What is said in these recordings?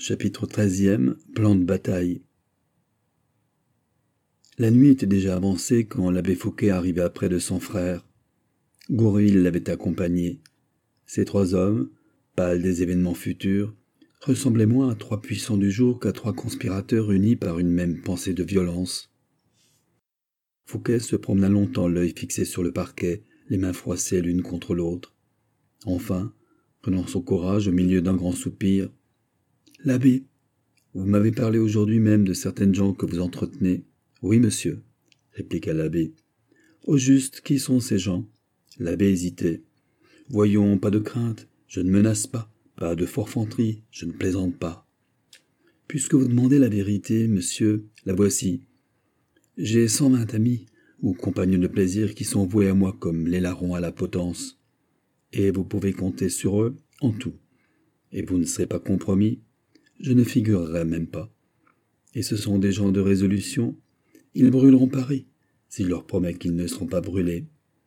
Chapitre 13e. Plan de bataille. La nuit était déjà avancée quand l'abbé Fouquet arriva près de son frère. Gourville l'avait accompagné. Ces trois hommes, pâles des événements futurs, ressemblaient moins à trois puissants du jour qu'à trois conspirateurs unis par une même pensée de violence. Fouquet se promena longtemps, l'œil fixé sur le parquet, les mains froissées l'une contre l'autre. Enfin, prenant son courage au milieu d'un grand soupir, « L'abbé, vous m'avez parlé aujourd'hui même de certaines gens que vous entretenez. »« Oui, monsieur, » répliqua l'abbé. « Au juste, qui sont ces gens ?» L'abbé hésitait. « Voyons, pas de crainte, je ne menace pas, pas de forfanterie, je ne plaisante pas. Puisque vous demandez la vérité, monsieur, la voici. J'ai 120 amis ou compagnons de plaisir qui sont voués à moi comme les larrons à la potence. Et vous pouvez compter sur eux en tout. Et vous ne serez pas compromis. Je ne figurerai même pas. Et ce sont des gens de résolution. Ils brûleront Paris, si je leur promets qu'ils ne seront pas brûlés.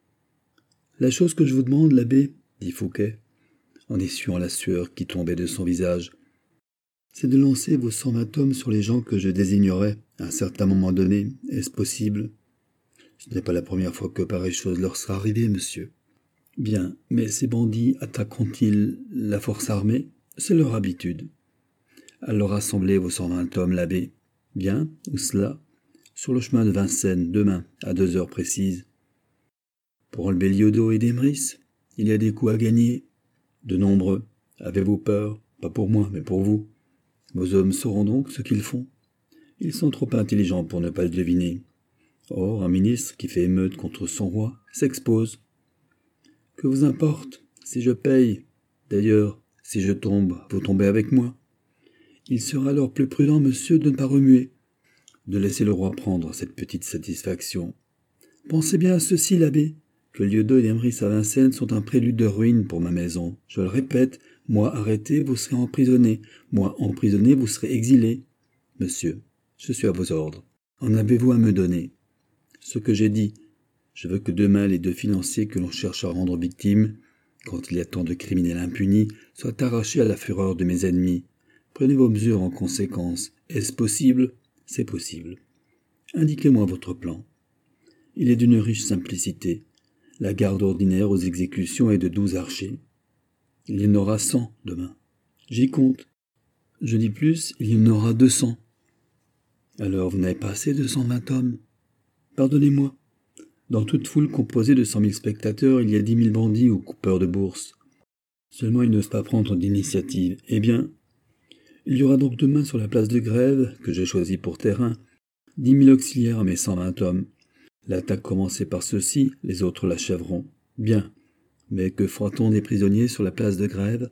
La chose que je vous demande, l'abbé, dit Fouquet, en essuyant la sueur qui tombait de son visage, c'est de lancer vos 120 hommes sur les gens que je désignerai à un certain moment donné. Est-ce possible? Ce n'est pas la première fois que pareille chose leur sera arrivée, monsieur. Bien, mais ces bandits attaqueront-ils la force armée? C'est leur habitude. Alors rassemblez vos 120 hommes, l'abbé. Bien, où cela? Sur le chemin de Vincennes, demain, à 2 heures précises. Pour enlever Liaudot et Desmris, il y a des coups à gagner. De nombreux. Avez-vous peur? Pas pour moi, mais pour vous. Vos hommes sauront donc ce qu'ils font. Ils sont trop intelligents pour ne pas le deviner. Or, un ministre qui fait émeute contre son roi s'expose. Que vous importe, si je paye? D'ailleurs, si je tombe, vous tombez avec moi. Il sera alors plus prudent, monsieur, de ne pas remuer, de laisser le roi prendre cette petite satisfaction. Pensez bien à ceci, l'abbé, que Liaudot et Desmris à Vincennes sont un prélude de ruine pour ma maison. Je le répète, moi arrêté, vous serez emprisonné. Moi emprisonné, vous serez exilé. Monsieur, je suis à vos ordres. En avez-vous à me donner? Ce que j'ai dit. Je veux que demain les 2 financiers que l'on cherche à rendre victimes, quand il y a tant de criminels impunis, soient arrachés à la fureur de mes ennemis. Prenez vos mesures en conséquence. Est-ce possible? C'est possible. Indiquez-moi votre plan. Il est d'une riche simplicité. La garde ordinaire aux exécutions est de 12 archers. Il y en aura 100 demain. J'y compte. Je dis plus, il y en aura 200. Alors vous n'avez pas assez de 120 hommes? Pardonnez-moi. Dans toute foule composée de 100 000 spectateurs, il y a 10 000 bandits ou coupeurs de bourse. Seulement ils n'osent pas prendre d'initiative. Eh bien, il y aura donc demain sur la place de Grève, que j'ai choisie pour terrain, 10 000 auxiliaires à mes 120 hommes. L'attaque commencée par ceux-ci, les autres l'achèveront. Bien. Mais que fera-t-on des prisonniers sur la place de Grève?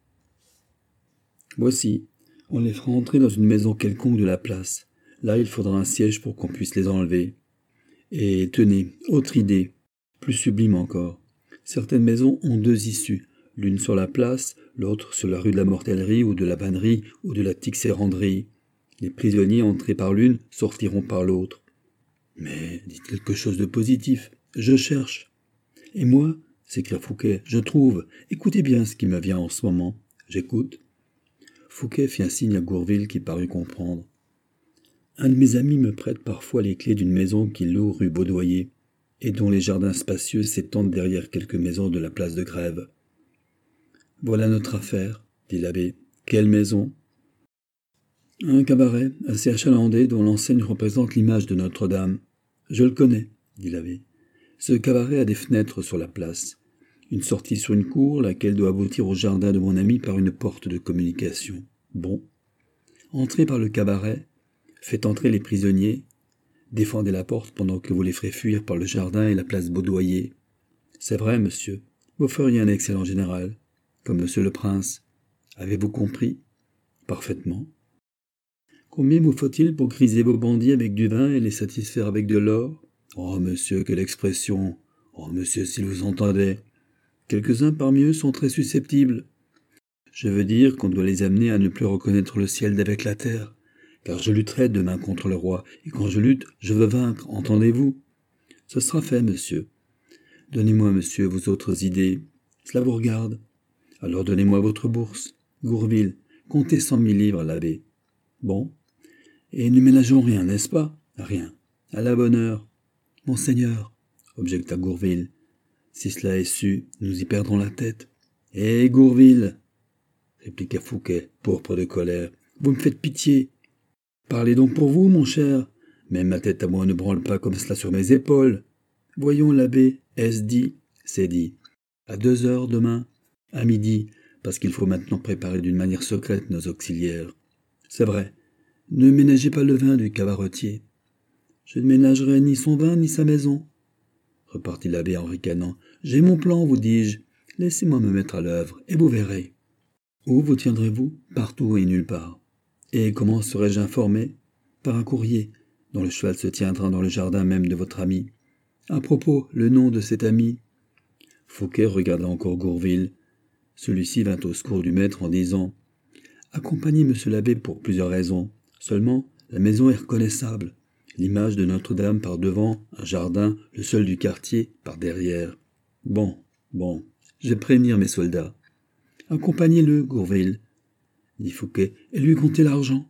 Voici. On les fera entrer dans une maison quelconque de la place. Là, il faudra un siège pour qu'on puisse les enlever. Et tenez, autre idée, plus sublime encore. Certaines maisons ont 2 issues, l'une sur la place, l'autre sur la rue de la Mortellerie ou de la Bannerie ou de la Tixéranderie. Les prisonniers entrés par l'une sortiront par l'autre. Mais dites quelque chose de positif. Je cherche. Et moi, s'écria Fouquet, je trouve. Écoutez bien ce qui me vient en ce moment. J'écoute. Fouquet fit un signe à Gourville qui parut comprendre. Un de mes amis me prête parfois les clés d'une maison qu'il loue rue Baudoyer, et dont les jardins spacieux s'étendent derrière quelques maisons de la place de Grève. Voilà notre affaire, dit l'abbé. Quelle maison? Un cabaret assez achalandé dont l'enseigne représente l'image de Notre-Dame. Je le connais, dit l'abbé. Ce cabaret a des fenêtres sur la place. Une sortie sur une cour, laquelle doit aboutir au jardin de mon ami par une porte de communication. Bon. Entrez par le cabaret, faites entrer les prisonniers, défendez la porte pendant que vous les ferez fuir par le jardin et la place Baudoyer. C'est vrai, monsieur, vous feriez un excellent général, comme monsieur le prince. Avez-vous compris? Parfaitement. Combien vous faut-il pour griser vos bandits avec du vin et les satisfaire avec de l'or? Oh, monsieur, quelle expression! Oh, monsieur, s'il vous entendait! Quelques-uns parmi eux sont très susceptibles. Je veux dire qu'on doit les amener à ne plus reconnaître le ciel d'avec la terre, car je lutterai demain contre le roi, et quand je lutte, je veux vaincre, entendez-vous? Ce sera fait, monsieur. Donnez-moi, monsieur, vos autres idées. Cela vous regarde. Alors donnez-moi votre bourse. Gourville, Comptez 100 000 livres, l'abbé. Bon. Et ne ménageons rien, n'est-ce pas? Rien. À la bonne heure. Monseigneur, objecta Gourville. Si cela est su, nous y perdrons la tête. Eh, Gourville, répliqua Fouquet, pourpre de colère, vous me faites pitié. Parlez donc pour vous, mon cher. Même ma tête à moi ne branle pas comme cela sur mes épaules. Voyons, l'abbé, est-ce dit? C'est dit. À 2 heures demain, à midi, parce qu'il faut maintenant préparer d'une manière secrète nos auxiliaires. C'est vrai. Ne ménagez pas le vin du cabaretier. Je ne ménagerai ni son vin ni sa maison, repartit l'abbé en ricanant. J'ai mon plan, vous dis-je. Laissez-moi me mettre à l'œuvre, et vous verrez. Où vous tiendrez-vous? Partout et nulle part. Et comment serais-je informé? Par un courrier, dont le cheval se tiendra dans le jardin même de votre ami. À propos, le nom de cet ami? Fouquet regarda encore Gourville. Celui-ci vint au secours du maître en disant « Accompagnez monsieur l'abbé pour plusieurs raisons. Seulement, la maison est reconnaissable. L'image de Notre-Dame par devant, un jardin, le seul du quartier, par derrière. Bon, je vais prévenir mes soldats. Accompagnez-le, Gourville, dit Fouquet, et lui comptez l'argent.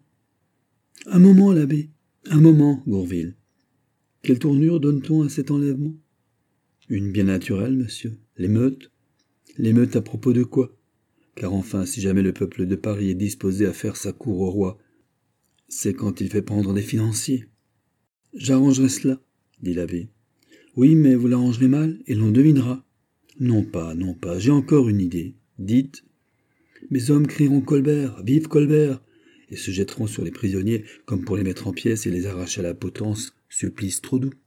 Un moment, l'abbé, un moment, Gourville. Quelle tournure donne-t-on à cet enlèvement? Une bien naturelle, monsieur. L'émeute. L'émeute à propos de quoi? Car enfin, si jamais le peuple de Paris est disposé à faire sa cour au roi, c'est quand il fait prendre des financiers. J'arrangerai cela, dit l'abbé. Oui, mais vous l'arrangerez mal, et l'on devinera. Non pas, j'ai encore une idée. Dites. Mes hommes crieront Colbert, vive Colbert, et se jetteront sur les prisonniers comme pour les mettre en pièces et les arracher à la potence, supplice trop doux.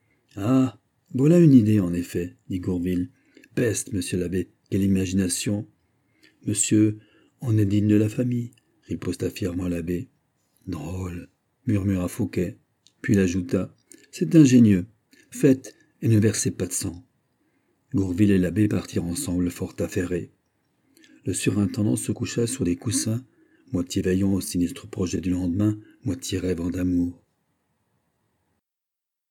Ah, voilà une idée, en effet, dit Gourville. Peste, monsieur l'abbé, quelle imagination. Monsieur, on est digne de la famille, riposta fièrement l'abbé. Drôle, murmura Fouquet, puis il ajouta. C'est ingénieux. Faites, et ne versez pas de sang. Gourville et l'abbé partirent ensemble, fort affairés. Le surintendant se coucha sur des coussins, moitié veillant au sinistre projet du lendemain, moitié rêvant d'amour.